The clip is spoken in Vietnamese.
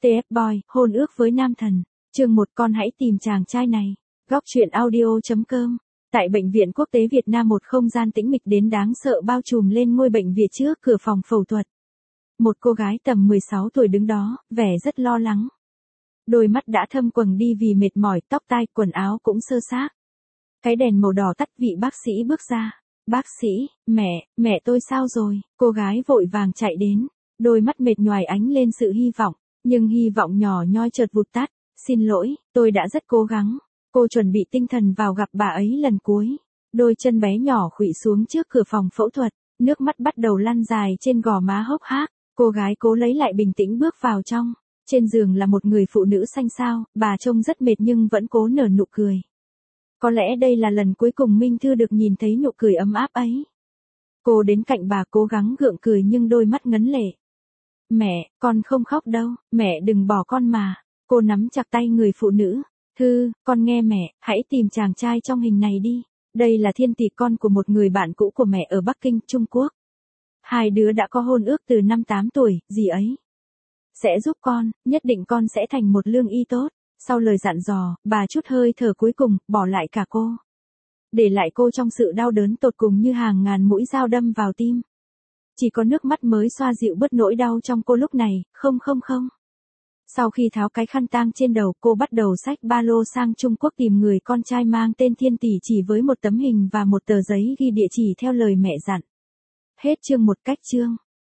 TF Boy, hôn ước với nam thần. Chương 1, con hãy tìm chàng trai này. Góc truyện audio.com. Tại Bệnh viện Quốc tế Việt Nam, một không gian tĩnh mịch đến đáng sợ bao trùm lên ngôi bệnh viện trước cửa phòng phẫu thuật. Một cô gái tầm 16 tuổi đứng đó, vẻ rất lo lắng. Đôi mắt đã thâm quầng đi vì mệt mỏi, tóc tai, quần áo cũng xơ xác. Cái đèn màu đỏ tắt, vị bác sĩ bước ra. Bác sĩ, mẹ tôi sao rồi? Cô gái vội vàng chạy đến. Đôi mắt mệt nhoài ánh lên sự hy vọng, nhưng hy vọng nhỏ nhoi chợt vụt tắt. Xin lỗi, tôi đã rất cố gắng. Cô chuẩn bị tinh thần vào gặp bà ấy lần cuối. Đôi chân bé nhỏ khuỵu xuống trước cửa phòng phẫu thuật, nước mắt bắt đầu lăn dài trên gò má hốc hác. Cô gái cố lấy lại bình tĩnh bước vào trong. Trên giường là một người phụ nữ xanh xao, bà trông rất mệt nhưng vẫn cố nở nụ cười. Có lẽ đây là lần cuối cùng Minh Thư được nhìn thấy nụ cười ấm áp ấy. Cô đến cạnh bà cố gắng gượng cười nhưng đôi mắt ngấn lệ. Mẹ, con không khóc đâu, mẹ đừng bỏ con mà. Cô nắm chặt tay người phụ nữ. Thư, con nghe mẹ, hãy tìm chàng trai trong hình này đi. Đây là Thiên Tỷ, con của một người bạn cũ của mẹ ở Bắc Kinh, Trung Quốc. Hai đứa đã có hôn ước từ năm 8 tuổi, gì ấy. Sẽ giúp con, nhất định con sẽ thành một lương y tốt. Sau lời dặn dò, bà chút hơi thở cuối cùng, bỏ lại cả cô. Để lại cô trong sự đau đớn tột cùng như hàng ngàn mũi dao đâm vào tim. Chỉ có nước mắt mới xoa dịu bớt nỗi đau trong cô lúc này, không. Sau khi tháo cái khăn tang trên đầu, cô bắt đầu xách ba lô sang Trung Quốc tìm người con trai mang tên Thiên Tỷ chỉ với một tấm hình và một tờ giấy ghi địa chỉ theo lời mẹ dặn. Hết chương 1. Cách chương.